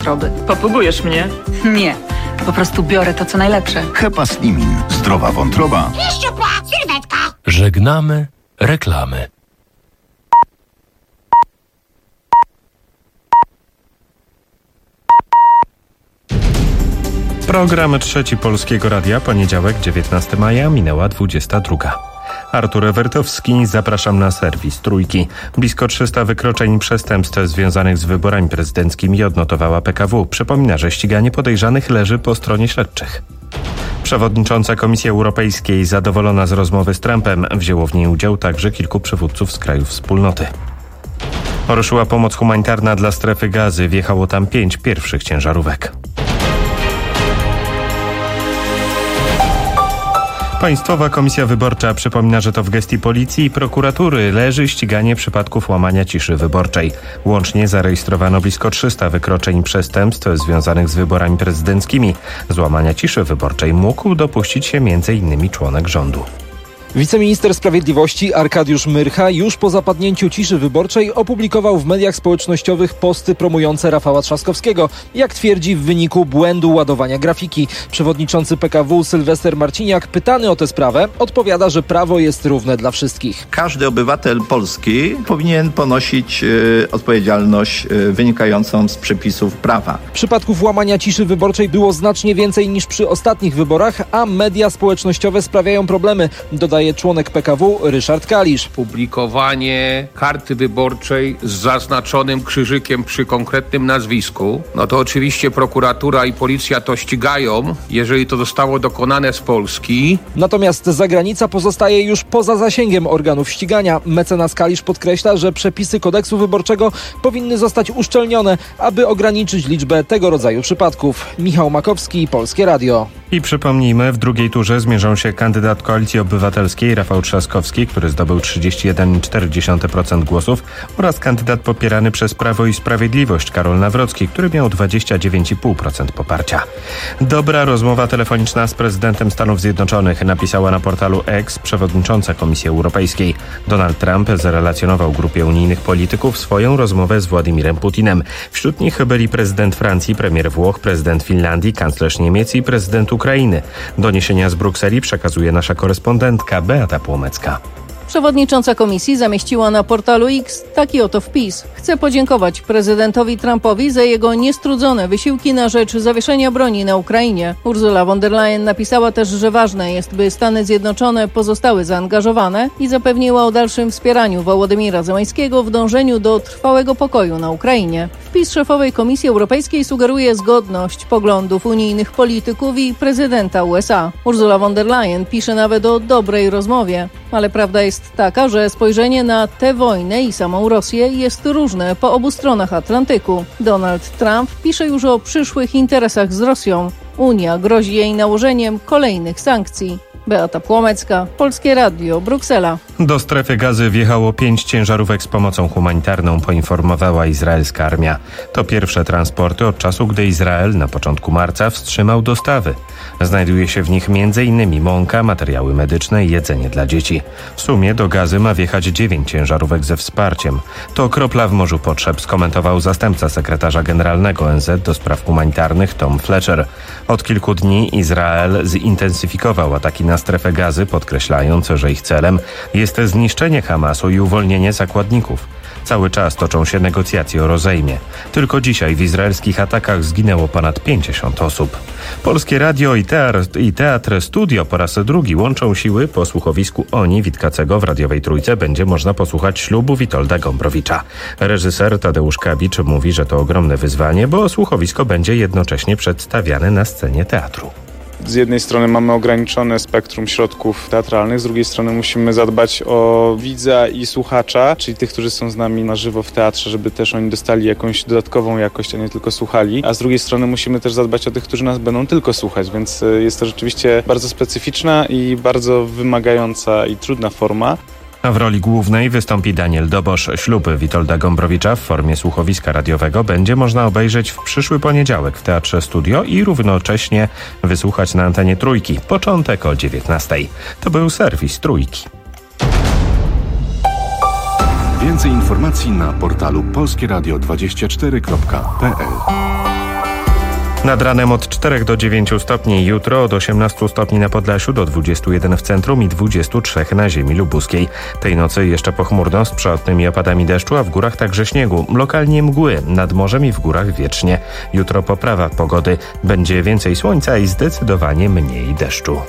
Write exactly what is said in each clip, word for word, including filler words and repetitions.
wątroby. Popługujesz mnie? Nie, po prostu biorę to, co najlepsze. Hepa Slimin. Zdrowa wątroba. Pieszczupła, sylwetka. Żegnamy reklamy. Program Trzeci Polskiego Radia, poniedziałek, dziewiętnastego maja, minęła dwudziesta druga. Artur Ewertowski, zapraszam na serwis Trójki. Blisko trzysta wykroczeń i przestępstw związanych z wyborami prezydenckimi odnotowała P K W. Przypomina, że ściganie podejrzanych leży po stronie śledczych. Przewodnicząca Komisji Europejskiej, zadowolona z rozmowy z Trumpem, wzięło w niej udział także kilku przywódców z krajów wspólnoty. Ruszyła pomoc humanitarna dla strefy Gazy. Wjechało tam pięć pierwszych ciężarówek. Państwowa Komisja Wyborcza przypomina, że to w gestii policji i prokuratury leży ściganie przypadków łamania ciszy wyborczej. Łącznie zarejestrowano blisko trzysta wykroczeń i przestępstw związanych z wyborami prezydenckimi. Z łamania ciszy wyborczej mógł dopuścić się między innymi członek rządu. Wiceminister Sprawiedliwości Arkadiusz Myrcha już po zapadnięciu ciszy wyborczej opublikował w mediach społecznościowych posty promujące Rafała Trzaskowskiego, jak twierdzi w wyniku błędu ładowania grafiki. Przewodniczący P K W Sylwester Marciniak, pytany o tę sprawę, odpowiada, że prawo jest równe dla wszystkich. Każdy obywatel Polski powinien ponosić y, odpowiedzialność y, wynikającą z przepisów prawa. Przypadków łamania ciszy wyborczej było znacznie więcej niż przy ostatnich wyborach, a media społecznościowe sprawiają problemy, dodaje członek P K W Ryszard Kalisz. Publikowanie karty wyborczej z zaznaczonym krzyżykiem przy konkretnym nazwisku, no to oczywiście prokuratura i policja to ścigają, jeżeli to zostało dokonane z Polski. Natomiast zagranica pozostaje już poza zasięgiem organów ścigania. Mecenas Kalisz podkreśla, że przepisy kodeksu wyborczego powinny zostać uszczelnione, aby ograniczyć liczbę tego rodzaju przypadków. Michał Makowski, Polskie Radio. I przypomnijmy, w drugiej turze zmierzą się kandydat Koalicji Obywatelskiej Rafał Trzaskowski, który zdobył trzydzieści jeden przecinek cztery procent głosów, oraz kandydat popierany przez Prawo i Sprawiedliwość Karol Nawrocki, który miał dwadzieścia dziewięć przecinek pięć procent poparcia. Dobra rozmowa telefoniczna z prezydentem Stanów Zjednoczonych, napisała na portalu X przewodnicząca Komisji Europejskiej. Donald Trump zrelacjonował grupie unijnych polityków swoją rozmowę z Władimirem Putinem. Wśród nich byli prezydent Francji, premier Włoch, prezydent Finlandii, kanclerz Niemiec i prezydent Ukrainy. Doniesienia z Brukseli przekazuje nasza korespondentka Beata Płomecka. Przewodnicząca komisji zamieściła na portalu X taki oto wpis. Chcę podziękować prezydentowi Trumpowi za jego niestrudzone wysiłki na rzecz zawieszenia broni na Ukrainie. Ursula von der Leyen napisała też, że ważne jest, by Stany Zjednoczone pozostały zaangażowane i zapewniła o dalszym wspieraniu Wołodymira Zełańskiego w dążeniu do trwałego pokoju na Ukrainie. Wpis szefowej Komisji Europejskiej sugeruje zgodność poglądów unijnych polityków i prezydenta U S A. Ursula von der Leyen pisze nawet o dobrej rozmowie, ale prawda jest taka, że spojrzenie na tę wojnę i samą Rosję jest różne po obu stronach Atlantyku. Donald Trump pisze już o przyszłych interesach z Rosją. Unia grozi jej nałożeniem kolejnych sankcji. Beata Płomecka, Polskie Radio, Bruksela. Do strefy Gazy wjechało pięć ciężarówek z pomocą humanitarną, poinformowała izraelska armia. To pierwsze transporty od czasu, gdy Izrael na początku marca wstrzymał dostawy. Znajduje się w nich między innymi mąka, materiały medyczne i jedzenie dla dzieci. W sumie do Gazy ma wjechać dziewięć ciężarówek ze wsparciem. To kropla w morzu potrzeb, skomentował zastępca sekretarza generalnego O N Z do spraw humanitarnych Tom Fletcher. Od kilku dni Izrael zintensyfikował ataki na strefę Gazy, podkreślając, że ich celem jest zniszczenie Hamasu i uwolnienie zakładników. Cały czas toczą się negocjacje o rozejmie. Tylko dzisiaj w izraelskich atakach zginęło ponad pięćdziesiąt osób. Polskie Radio i teatr, i teatr Studio po raz drugi łączą siły. Po słuchowisku Oni Witkacego w radiowej Trójce będzie można posłuchać ślubu Witolda Gombrowicza. Reżyser Tadeusz Kabicz mówi, że to ogromne wyzwanie, bo słuchowisko będzie jednocześnie przedstawiane na scenie teatru. Z jednej strony mamy ograniczone spektrum środków teatralnych, z drugiej strony musimy zadbać o widza i słuchacza, czyli tych, którzy są z nami na żywo w teatrze, żeby też oni dostali jakąś dodatkową jakość, a nie tylko słuchali. A z drugiej strony musimy też zadbać o tych, którzy nas będą tylko słuchać, więc jest to rzeczywiście bardzo specyficzna i bardzo wymagająca i trudna forma. A w roli głównej wystąpi Daniel Dobosz. Ślub Witolda Gombrowicza w formie słuchowiska radiowego będzie można obejrzeć w przyszły poniedziałek w Teatrze Studio i równocześnie wysłuchać na antenie Trójki. Początek o dziewiętnastej. To był serwis Trójki. Więcej informacji na portalu polskieradio dwadzieścia cztery kropka p l. Nad ranem od czterech do dziewięciu stopni, jutro od osiemnastu stopni na Podlasiu do dwudziestu jeden w centrum i dwudziestu trzech na ziemi lubuskiej. Tej nocy jeszcze pochmurno z przelotnymi opadami deszczu, a w górach także śniegu. Lokalnie mgły, nad morzem i w górach wietrznie. Jutro poprawa pogody. Będzie więcej słońca i zdecydowanie mniej deszczu.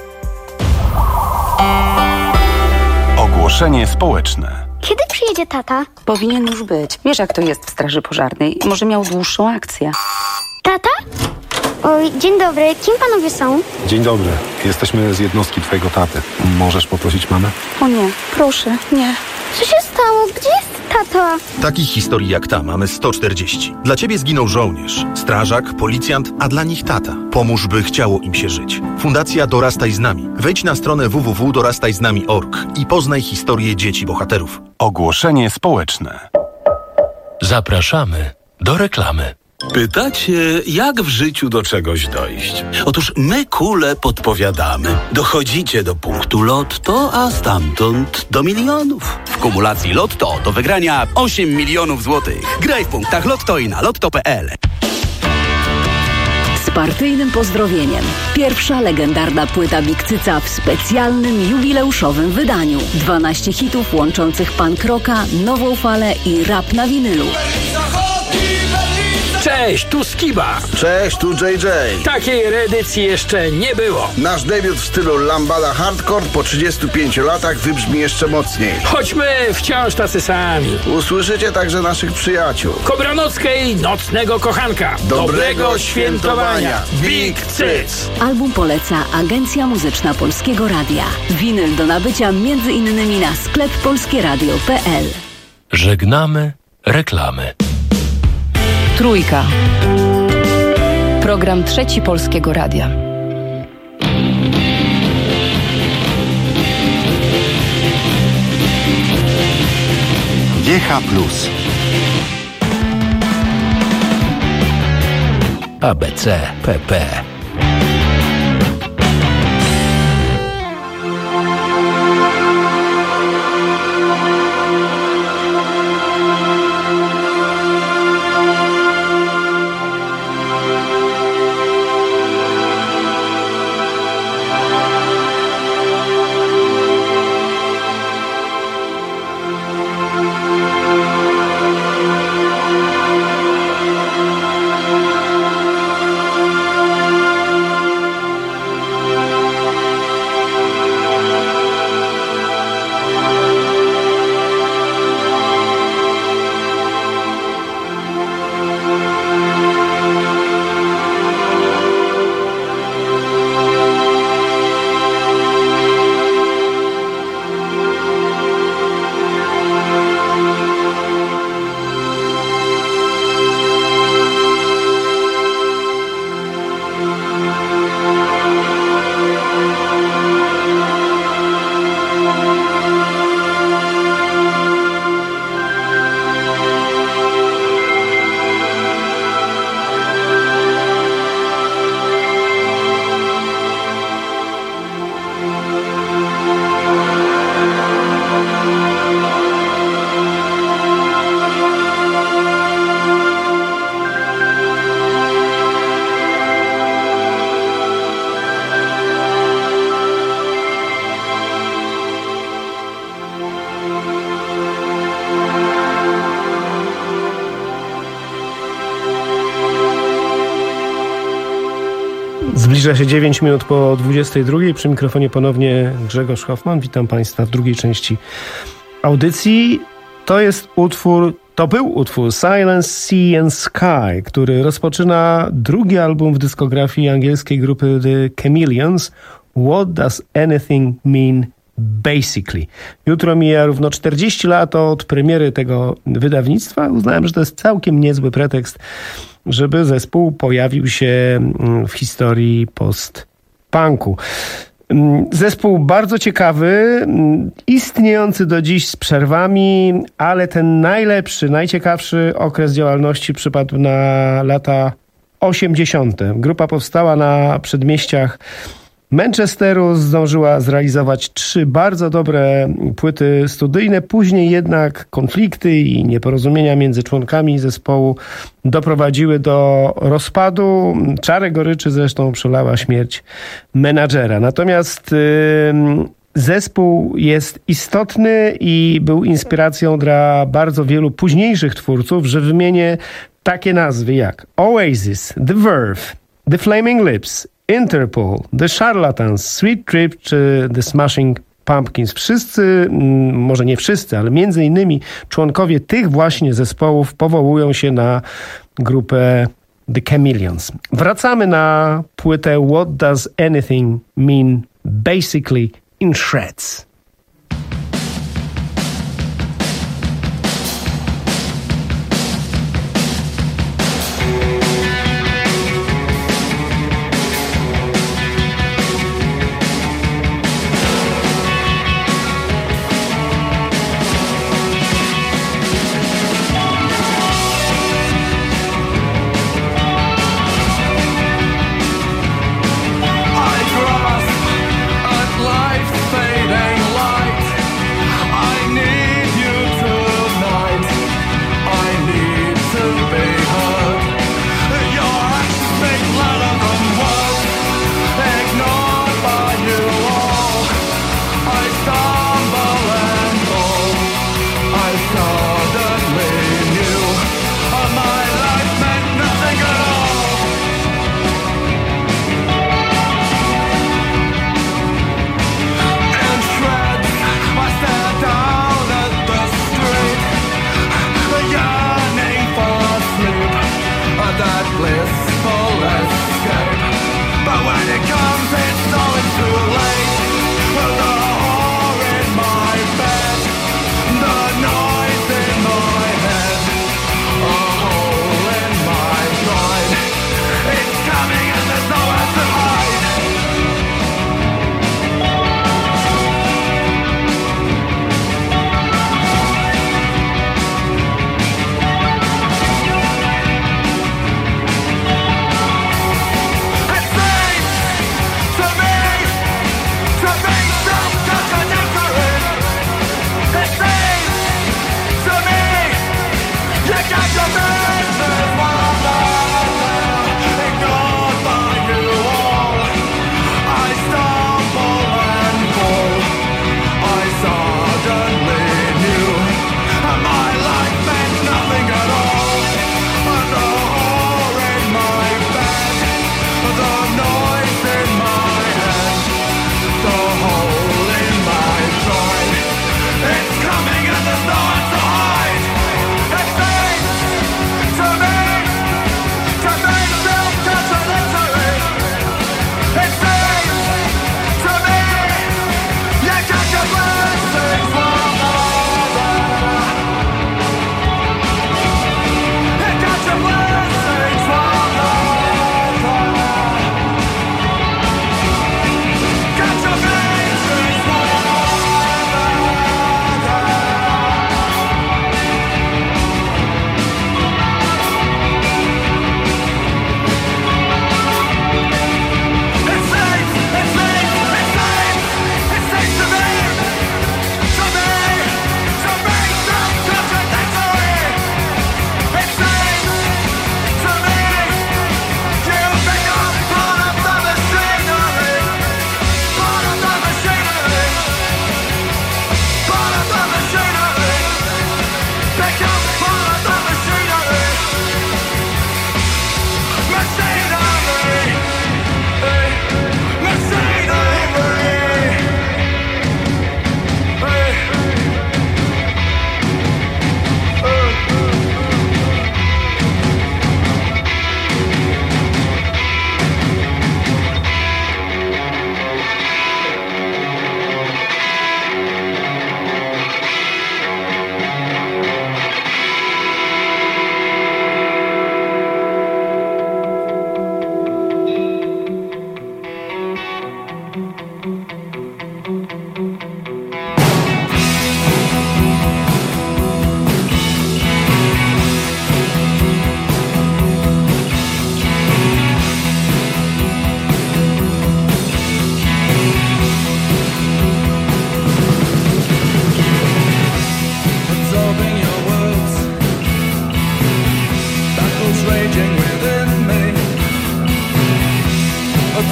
Ogłoszenie społeczne. Kiedy przyjedzie tata? Powinien już być. Wiesz, jak to jest w straży pożarnej. Może miał dłuższą akcję. Tata? Oj, dzień dobry. Kim panowie są? Dzień dobry. Jesteśmy z jednostki twojego taty. Możesz poprosić mamę? O nie, proszę, nie. Co się stało? Gdzie jest tata? Takich historii jak ta mamy sto czterdzieści. Dla ciebie zginął żołnierz, strażak, policjant, a dla nich tata. Pomóż, by chciało im się żyć. Fundacja Dorastaj z nami. Wejdź na stronę w w w kropka dorastaj z nami kropka org i poznaj historię dzieci bohaterów. Ogłoszenie społeczne. Zapraszamy do reklamy. Pytacie, jak w życiu do czegoś dojść? Otóż my kule podpowiadamy. Dochodzicie do punktu Lotto, a stamtąd do milionów. W kumulacji Lotto do wygrania osiem milionów złotych. Graj w punktach Lotto i na lotto kropka p l. Z partyjnym pozdrowieniem. Pierwsza legendarna płyta Big Cyca w specjalnym, jubileuszowym wydaniu. dwanaście hitów łączących punk rocka, nową falę i rap na winylu. Cześć, tu Skiba. Cześć, tu J J. Takiej reedycji jeszcze nie było. Nasz debiut w stylu lambada hardcore po trzydziestu pięciu latach wybrzmi jeszcze mocniej. Choćmy wciąż tacy sami. Usłyszycie także naszych przyjaciół. Kobranockiej Nocnego Kochanka. Dobrego, Dobrego świętowania. Big Cyc. Album poleca Agencja Muzyczna Polskiego Radia. Winyl do nabycia między innymi na sklep polskieradio kropka p l. Żegnamy reklamy. Trójka. Program Trzeci Polskiego Radia. G H plus. A B C P P. Zbliża się dziewięć minut po dwudziestej drugiej. Przy mikrofonie ponownie Grzegorz Hoffman. Witam Państwa w drugiej części audycji. To jest utwór, to był utwór Silence, Sea and Sky, który rozpoczyna drugi album w dyskografii angielskiej grupy The Chameleons. What Does Anything Mean Basically? Jutro mija równo czterdzieści lat od premiery tego wydawnictwa. Uznałem, że to jest całkiem niezły pretekst, żeby zespół pojawił się w historii post-punku. Zespół bardzo ciekawy, istniejący do dziś z przerwami, ale ten najlepszy, najciekawszy okres działalności przypadł na lata osiemdziesiąte. Grupa powstała na przedmieściach Manchesteru zdążyła zrealizować trzy bardzo dobre płyty studyjne. Później jednak konflikty i nieporozumienia między członkami zespołu doprowadziły do rozpadu. Czarę goryczy zresztą przelała śmierć menadżera. Natomiast yy, zespół jest istotny i był inspiracją dla bardzo wielu późniejszych twórców, że wymienię takie nazwy jak Oasis, The Verve, The Flaming Lips, Interpol, The Charlatans, Sweet Trip czy The Smashing Pumpkins. Wszyscy, może nie wszyscy, ale między innymi członkowie tych właśnie zespołów powołują się na grupę The Chameleons. Wracamy na płytę What Does Anything Mean Basically in Shreds. I grasp at life's fading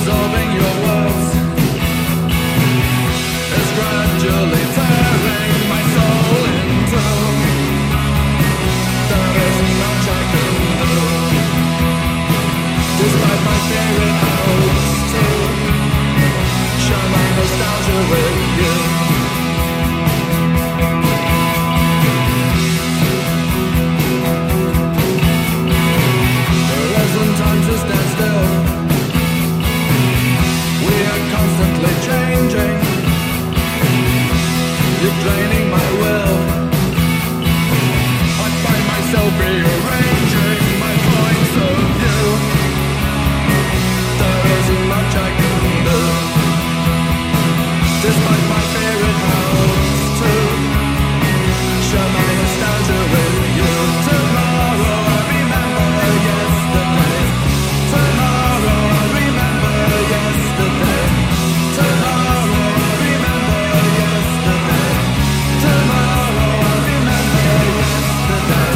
absorbing your words is gradually tearing my soul in two. There isn't much I can do, despite my fear it helps to share my nostalgia with you. There isn't time to stand still. We are constantly changing. You're draining my will. I find myself rearranging my points of view. There isn't much I can do, despite my fear it helps to share my nostalgia with you. Tomorrow I remember yesterday. Tomorrow I remember yesterday. Tomorrow I remember yesterday. Tomorrow I remember yesterday.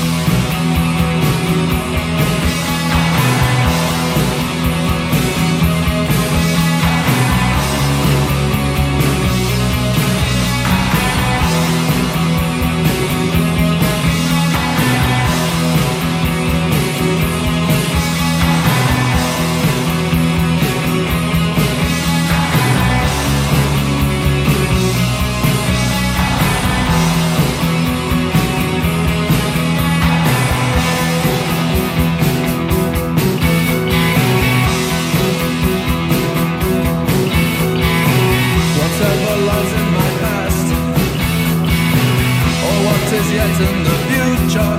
Whatever lies in my past, or what is yet in the future,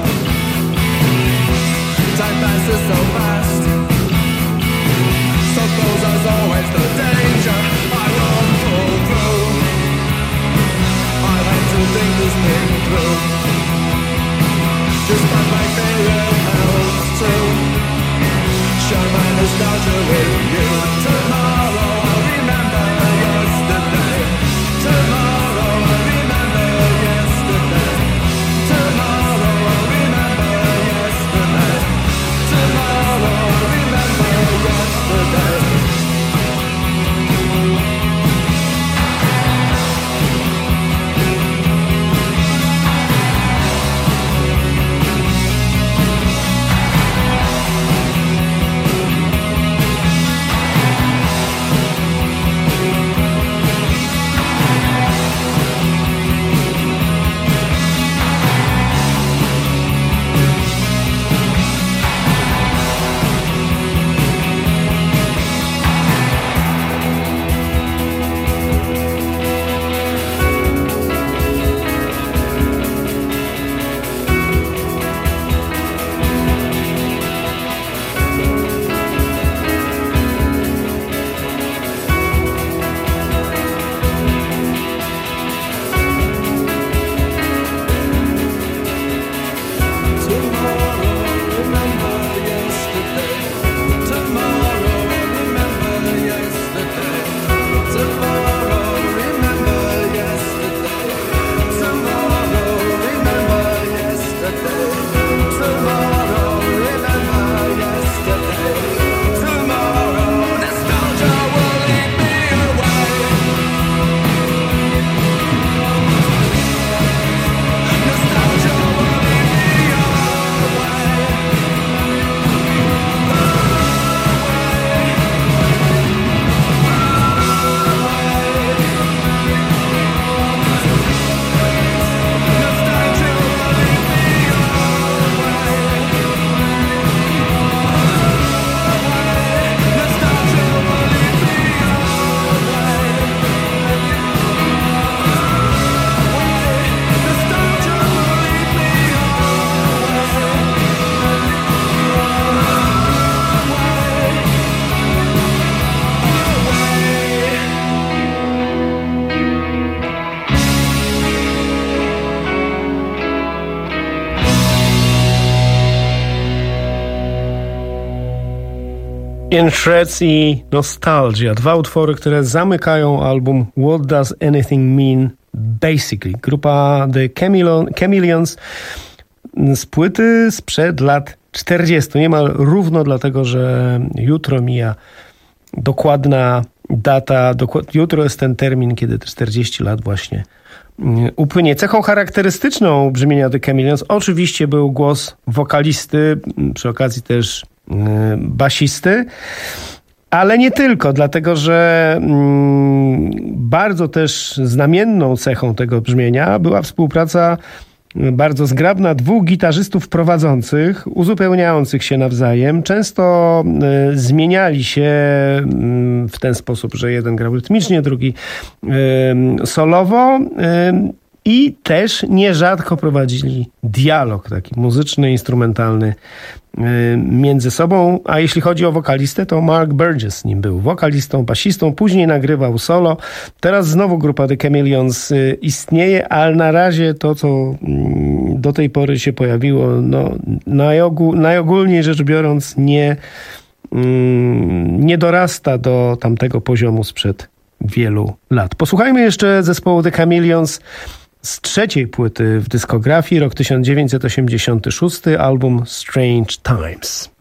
time passes so fast. Suppose as always the danger I won't fall through. I like to think this thing through, despite my fear it helps to share my nostalgia with you. Tomorrow I'll remember yesterday. Tomorrow I'll remember yesterday. Tomorrow I'll remember yesterday. Tomorrow I'll remember yesterday. In Shreds i Nostalgia. Dwa utwory, które zamykają album What Does Anything Mean Basically. Grupa The Chameleons z płyty sprzed lat czterdziestu. Niemal równo, dlatego że jutro mija dokładna data, dokład... jutro jest ten termin, kiedy te czterdzieści lat właśnie upłynie. Cechą charakterystyczną brzmienia The Chameleons oczywiście był głos wokalisty, przy okazji też yy, basisty, ale nie tylko, dlatego że mm, bardzo też znamienną cechą tego brzmienia była współpraca bardzo zgrabna dwóch gitarzystów prowadzących, uzupełniających się nawzajem. Często y, zmieniali się y, w ten sposób, że jeden grał rytmicznie, drugi y, solowo y, i też nierzadko prowadzili dialog taki muzyczny, instrumentalny y, między sobą. A jeśli chodzi o wokalistę, to Mark Burgess nim był wokalistą, basistą, później nagrywał solo. Teraz znowu grupa The Chameleons y, istnieje, ale na razie to, co y, do tej pory się pojawiło, no, najogół, najogólniej rzecz biorąc, nie, y, nie dorasta do tamtego poziomu sprzed wielu lat. Posłuchajmy jeszcze zespołu The Chameleons z trzeciej płyty w dyskografii, rok tysiąc dziewięćset osiemdziesiąty szósty, album Strange Times.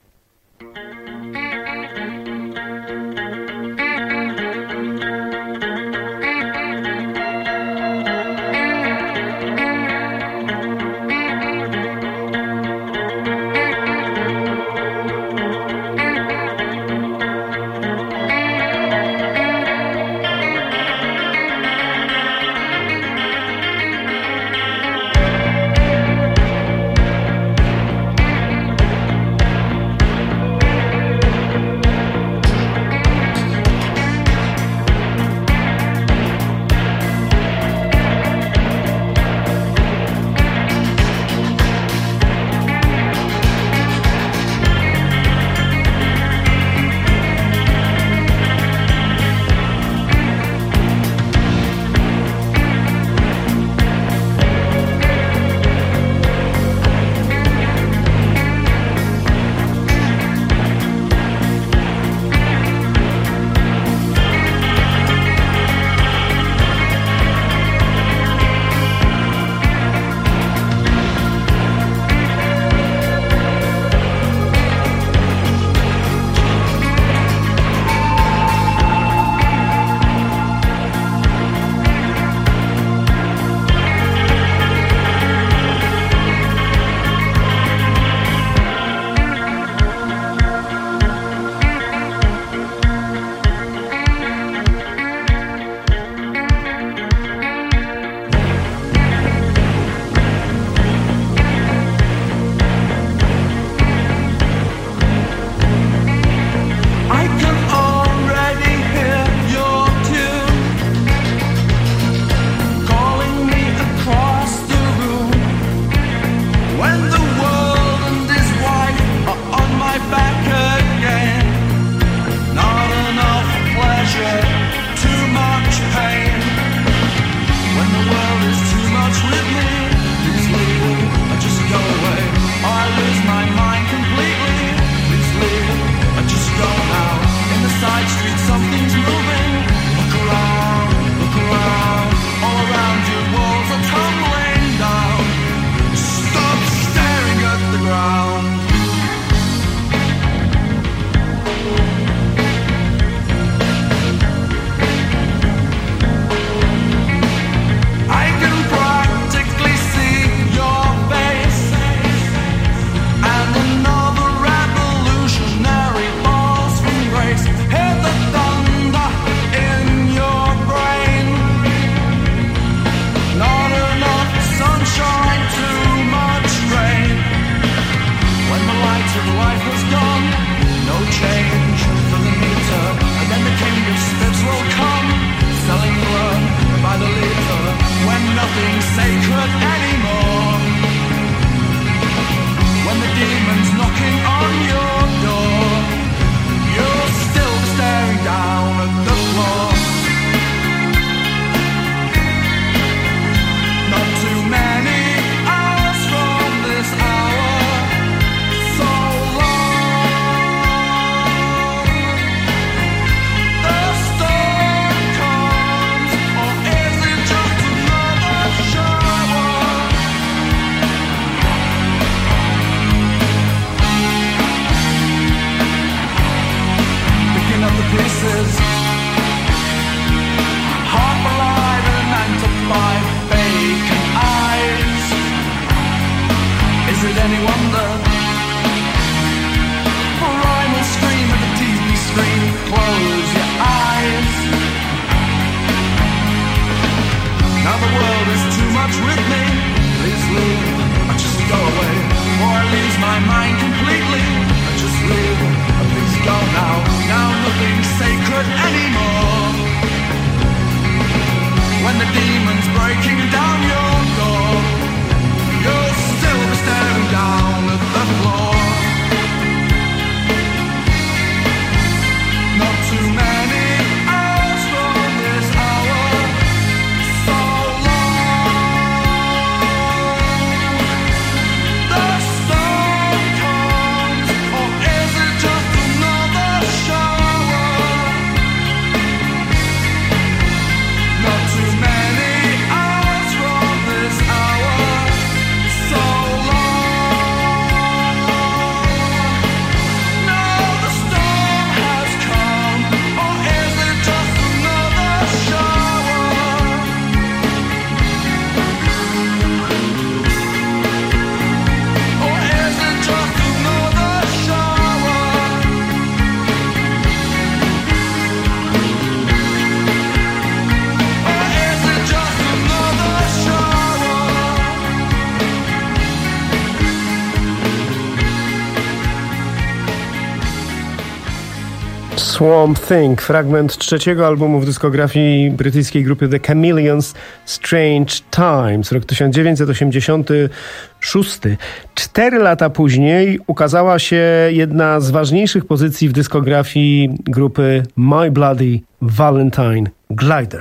Swamp Thing, fragment trzeciego albumu w dyskografii brytyjskiej grupy The Chameleons, Strange Times, rok tysiąc dziewięćset osiemdziesiąty szósty. Cztery lata później ukazała się jedna z ważniejszych pozycji w dyskografii grupy My Bloody Valentine, Glider.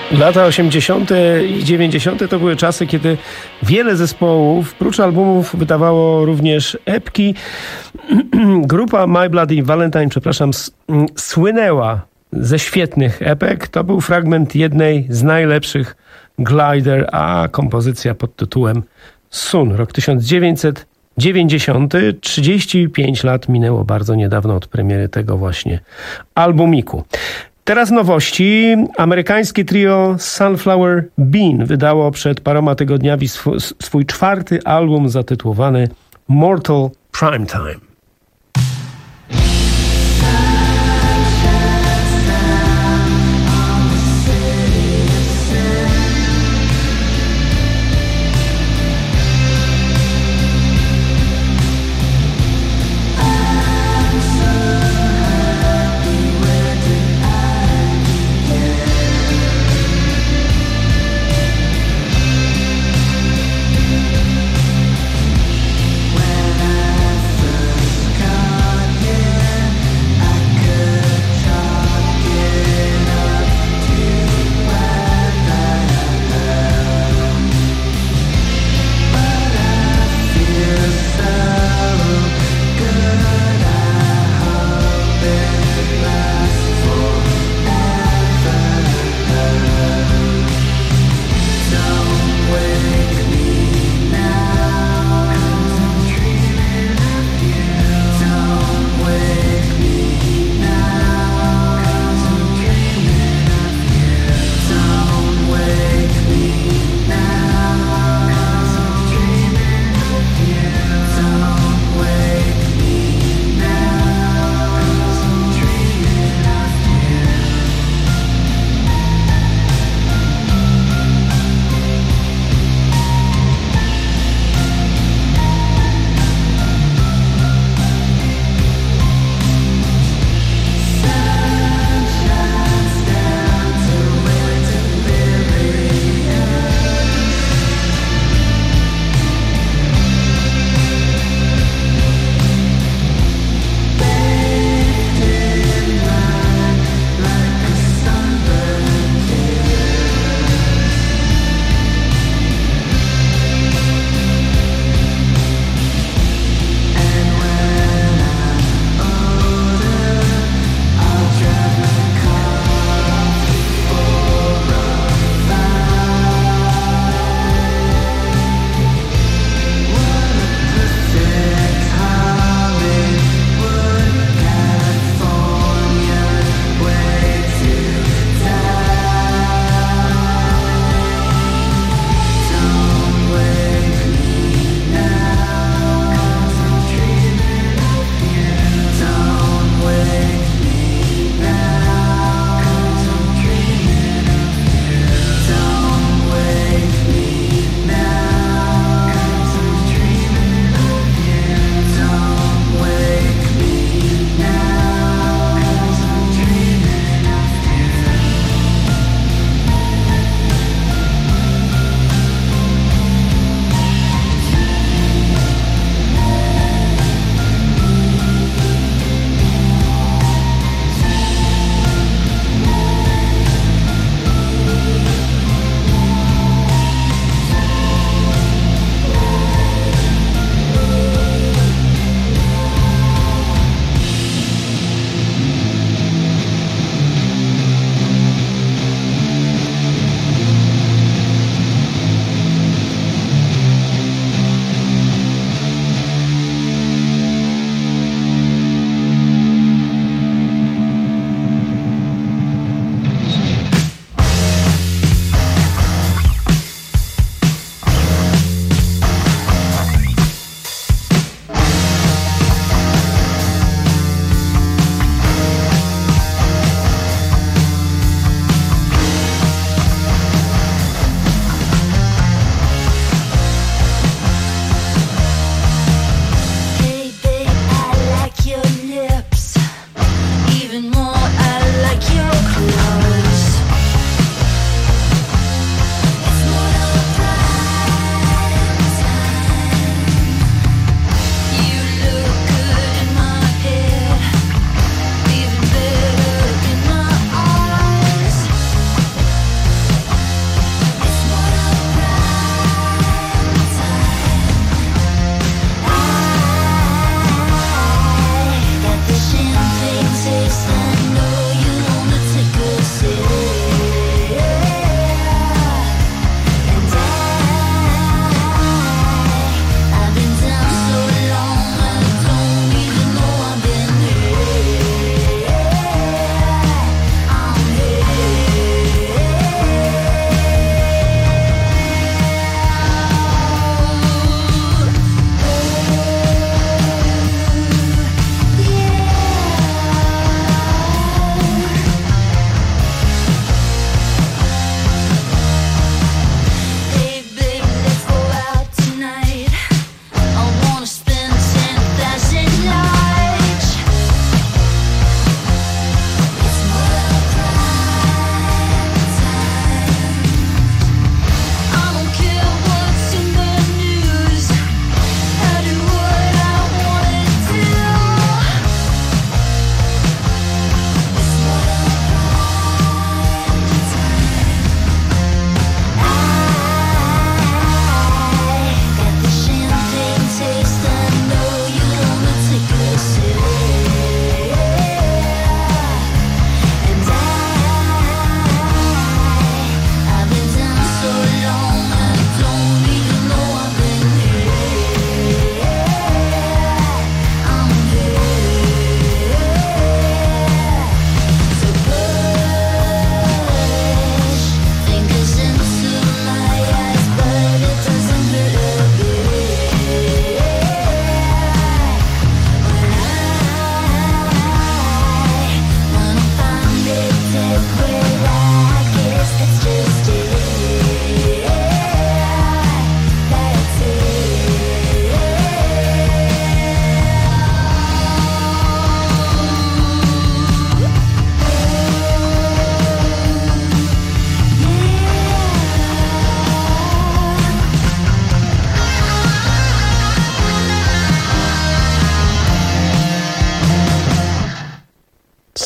Lata osiemdziesiąte i dziewięćdziesiąte to były czasy, kiedy wiele zespołów, prócz albumów, wydawało również epki. Grupa My Bloody Valentine, przepraszam, słynęła ze świetnych epek. To był fragment jednej z najlepszych, Glider, a kompozycja pod tytułem Sun. Rok tysiąc dziewięćset dziewięćdziesiąty. trzydzieści pięć lat minęło bardzo niedawno od premiery tego właśnie albumiku. Teraz nowości. Amerykańskie trio Sunflower Bean wydało przed paroma tygodniami swój, swój czwarty album zatytułowany Mortal Primetime. When I first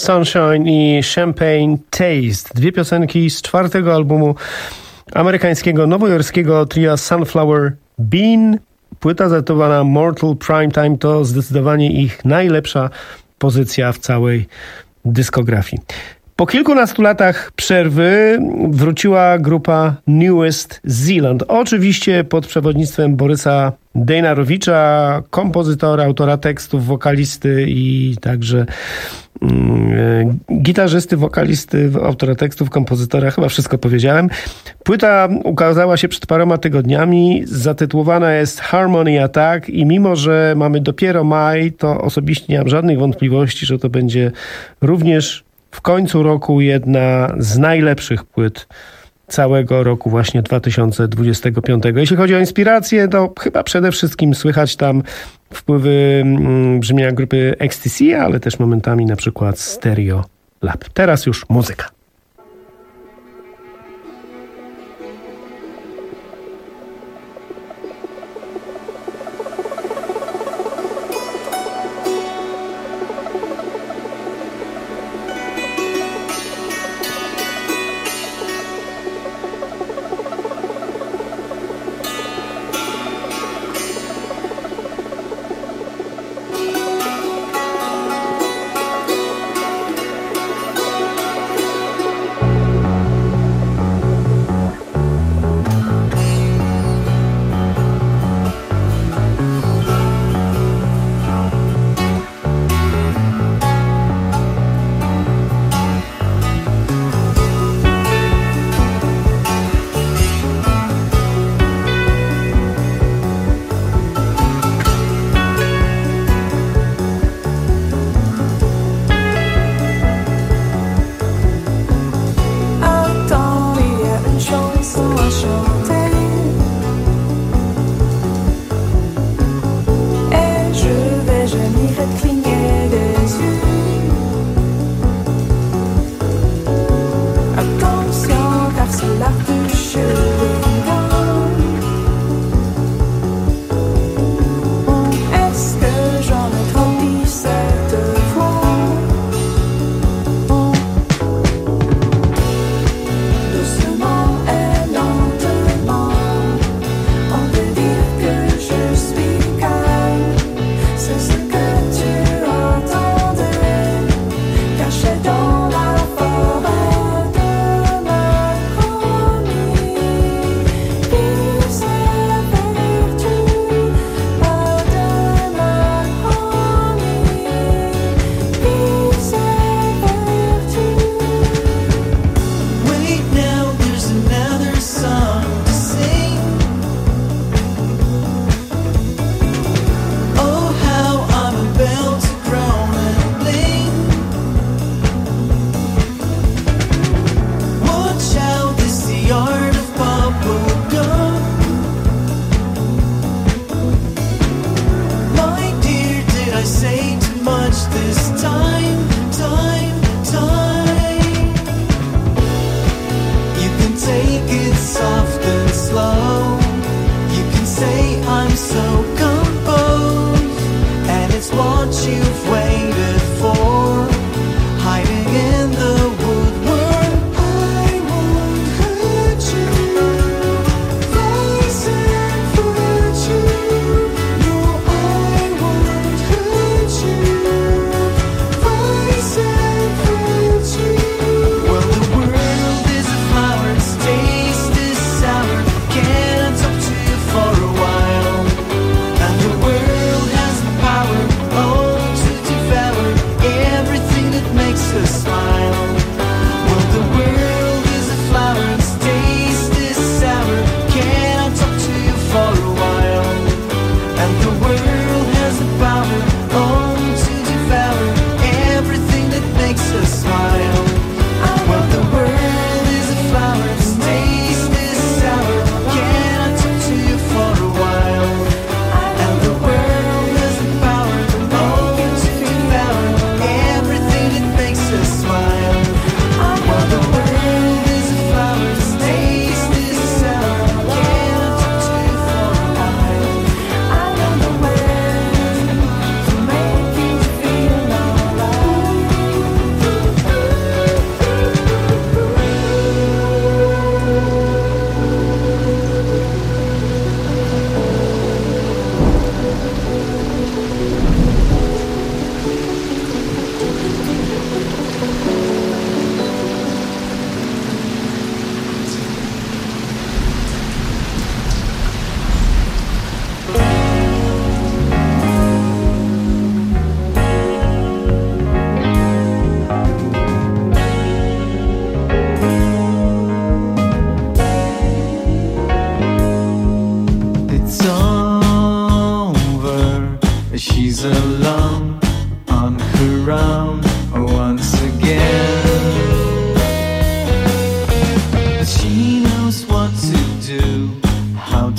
Sunshine i Champagne Taste. Dwie piosenki z czwartego albumu amerykańskiego, nowojorskiego tria Sunflower Bean. Płyta zatytułowana Mortal Primetime to zdecydowanie ich najlepsza pozycja w całej dyskografii. Po kilkunastu latach przerwy wróciła grupa Newest Zealand. Oczywiście pod przewodnictwem Borysa Dejnarowicza, kompozytora, autora tekstów, wokalisty i także mm, gitarzysty, wokalisty, autora tekstów, kompozytora. Chyba wszystko powiedziałem. Płyta ukazała się przed paroma tygodniami. Zatytułowana jest Harmony Attack i mimo, że mamy dopiero maj, to osobiście nie mam żadnych wątpliwości, że to będzie również w końcu roku jedna z najlepszych płyt całego roku właśnie dwa tysiące dwudziestego piątego. Jeśli chodzi o inspirację, to chyba przede wszystkim słychać tam wpływy mm, brzmienia grupy Ecstasy, ale też momentami na przykład Stereo Lab. Teraz już muzyka.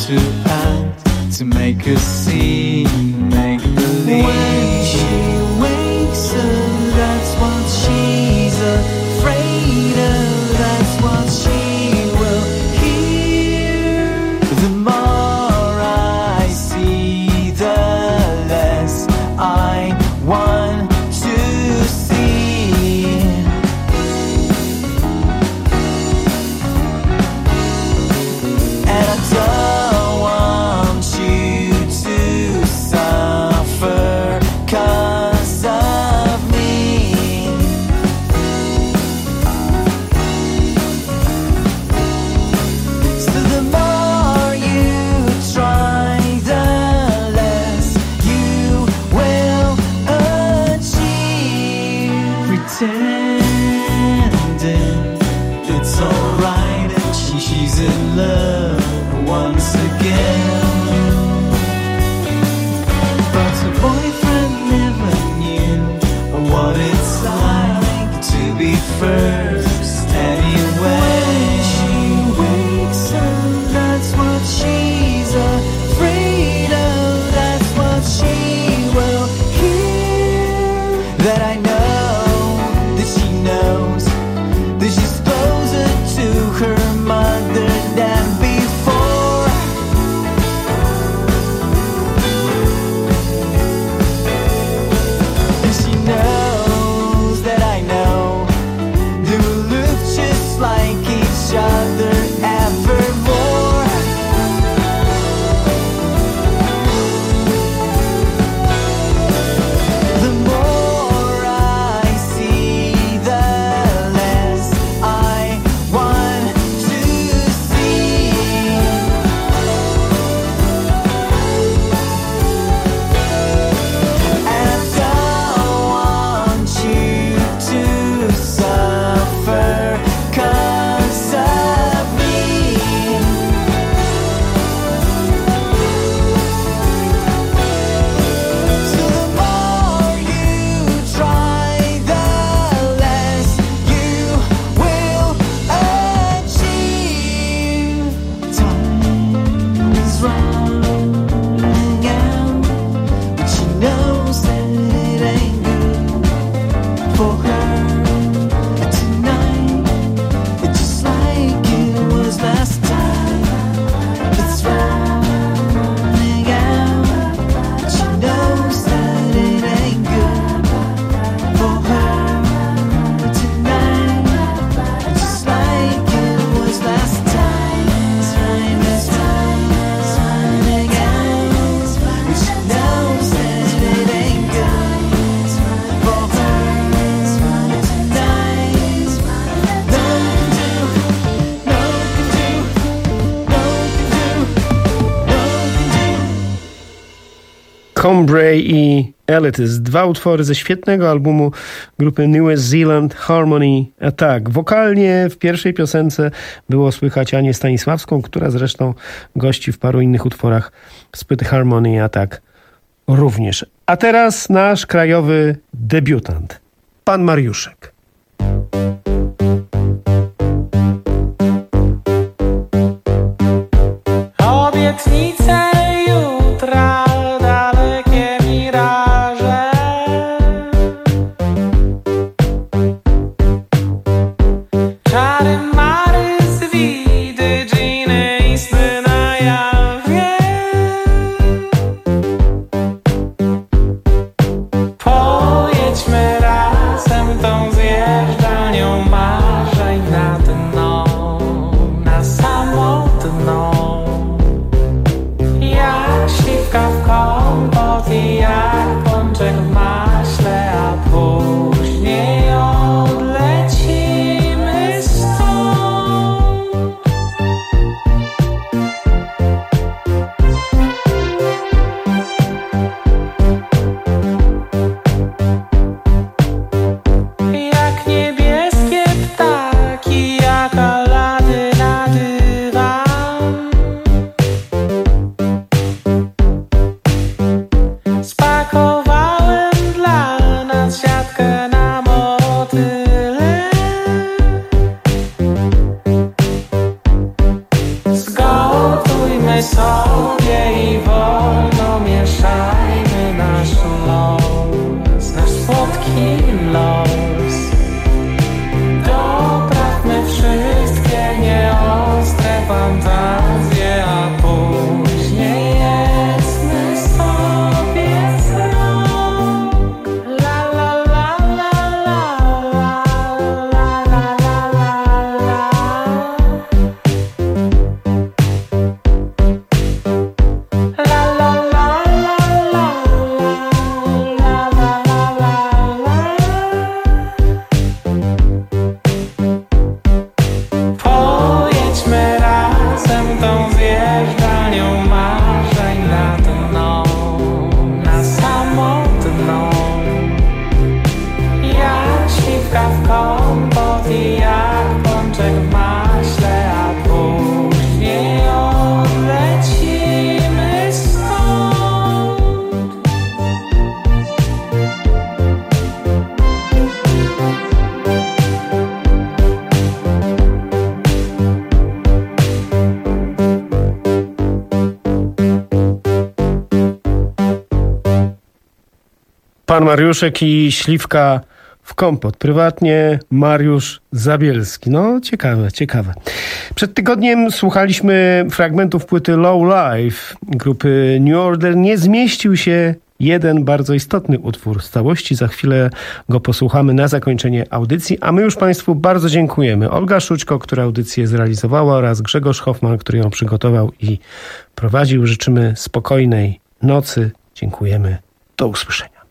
to act, to make a scene, make believe. When she wakes up, that's what she's afraid of, that's what she will hear. The more I see, the less I want to see. And I don't want you to suffer 'cause of me. So the more you try, the less you will achieve. Pretending it's alright and she, she's in love once again. But her boyfriend never knew what it's like to be first anyway. When she wakes up, that's what she's afraid of, that's what she will hear. That I know, that she knows, that she's closer to her mother than before. And she knows that I know they will look just like each other evermore. The more I see, the less I want to see. And I don't want you to suffer 'cause of me. So the more you try, the less you will achieve. Time is running out, but she knows that it ain't good for her tonight. It's just like it was last time. It's running out, but she knows that it ain't good for her tonight. It's just like it was last time. It's running out, but she knows that it ain't good for her tonight. No can do, no can do, no can do, no can do. Combray i Elitist. Dwa utwory ze świetnego albumu grupy New Zealand Harmony Attack. Wokalnie w pierwszej piosence było słychać Anię Stanisławską, która zresztą gości w paru innych utworach z płyty Harmony Attack również. A teraz nasz krajowy debiutant, pan Mariuszek. Obietnice jutra, dalekie miraże. Czary mary z widy, dżiny i sny na jawie. Pojedźmy razem tą zjeżdżalnią. Powiedzmy sobie i wolno mieszajmy nasz los, nasz słodki los. Doprawmy wszystkie nieostre fantazje, a później jedzmy sobie srok. La la la la la la la la la la la. Pojedźmy razem tą zjeżdżalnią marzeń na dno, na samotną. Jak śliwka w kompot i jak pączek w maśle, a później odlecimy stąd. Pan Mariuszek i śliwka w kompot. Prywatnie Mariusz Zabielski. No, ciekawe, ciekawe. Przed tygodniem słuchaliśmy fragmentów płyty Low Life grupy New Order. Nie zmieścił się jeden bardzo istotny utwór z całości. Za chwilę go posłuchamy na zakończenie audycji, a my już Państwu bardzo dziękujemy. Olga Szućko, która audycję zrealizowała, oraz Grzegorz Hoffman, który ją przygotował i prowadził. Życzymy spokojnej nocy. Dziękujemy. Do usłyszenia.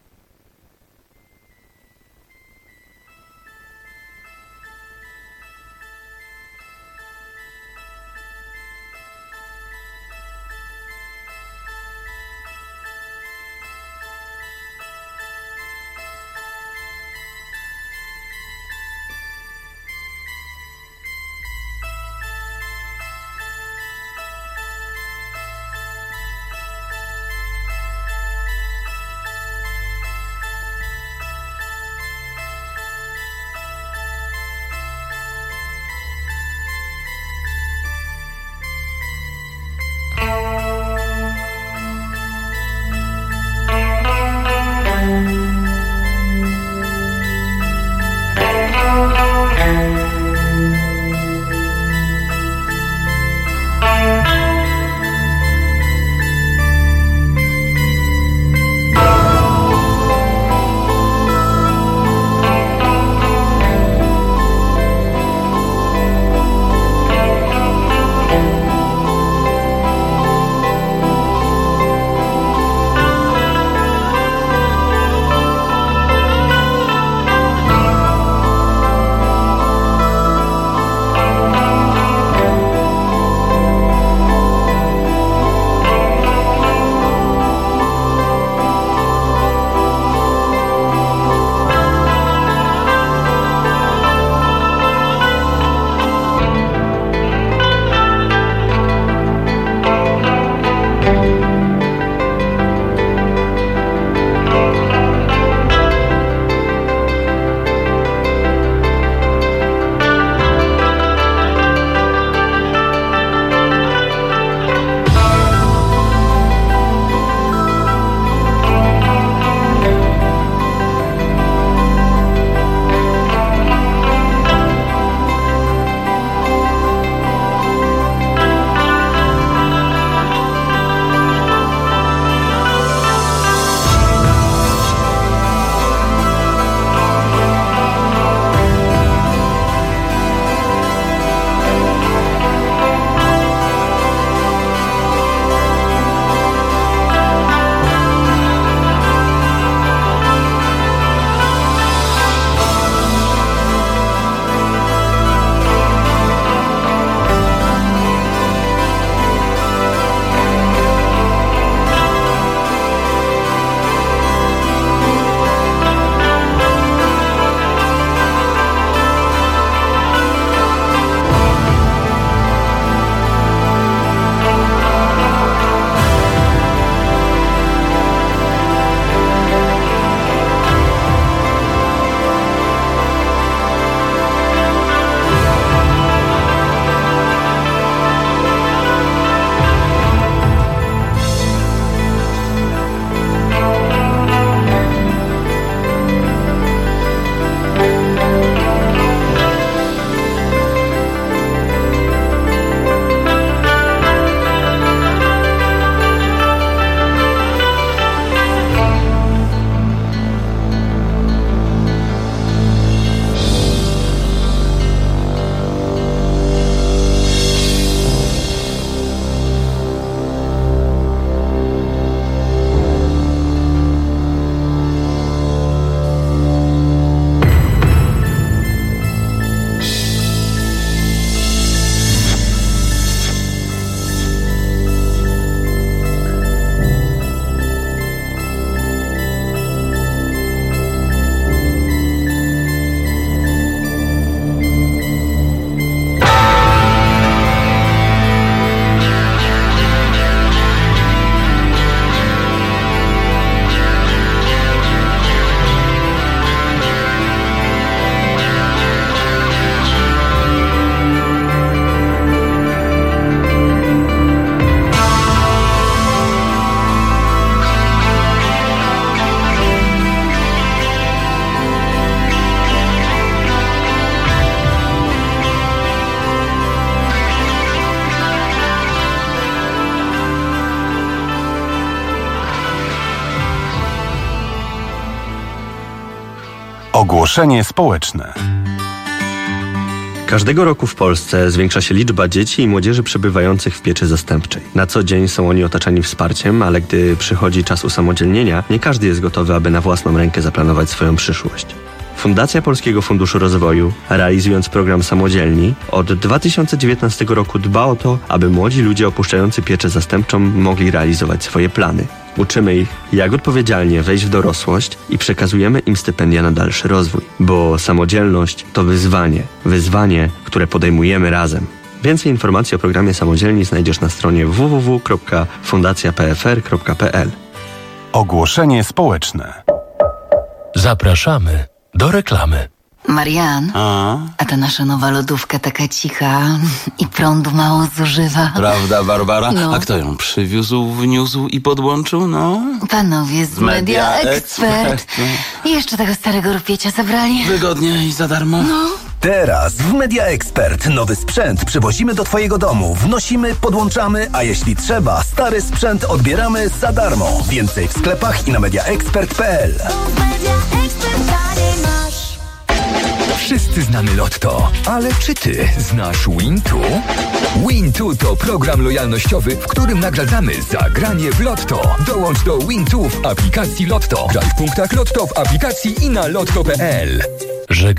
Ogłoszenie społeczne. Każdego roku w Polsce zwiększa się liczba dzieci i młodzieży przebywających w pieczy zastępczej. Na co dzień są oni otaczani wsparciem, ale gdy przychodzi czas usamodzielnienia, nie każdy jest gotowy, aby na własną rękę zaplanować swoją przyszłość. Fundacja Polskiego Funduszu Rozwoju, realizując program Samodzielni, od dwa tysiące dziewiętnastego roku dba o to, aby młodzi ludzie opuszczający pieczę zastępczą mogli realizować swoje plany. Uczymy ich, jak odpowiedzialnie wejść w dorosłość i przekazujemy im stypendia na dalszy rozwój. Bo samodzielność to wyzwanie. Wyzwanie, które podejmujemy razem. Więcej informacji o programie Samodzielni znajdziesz na stronie w w w kropka fundacja p f r kropka p l. Ogłoszenie społeczne. Zapraszamy do reklamy. Marian, a? a ta nasza nowa lodówka taka cicha i prądu mało zużywa. Prawda, Barbara? No. A kto ją przywiózł, wniósł i podłączył? No? Panowie z Media Expert. I jeszcze tego starego rupiecia zabrali. Wygodnie i za darmo. No. Teraz w Media Expert nowy sprzęt przywozimy do twojego domu, wnosimy, podłączamy, a jeśli trzeba, stary sprzęt odbieramy za darmo. Więcej w sklepach i na media expert kropka p l. Wszyscy znamy Lotto, ale czy ty znasz Wintu? Wintu to program lojalnościowy, w którym nagradzamy za granie w Lotto. Dołącz do Wintu w aplikacji Lotto. Graj w punktach Lotto w aplikacji i na lotto kropka p l.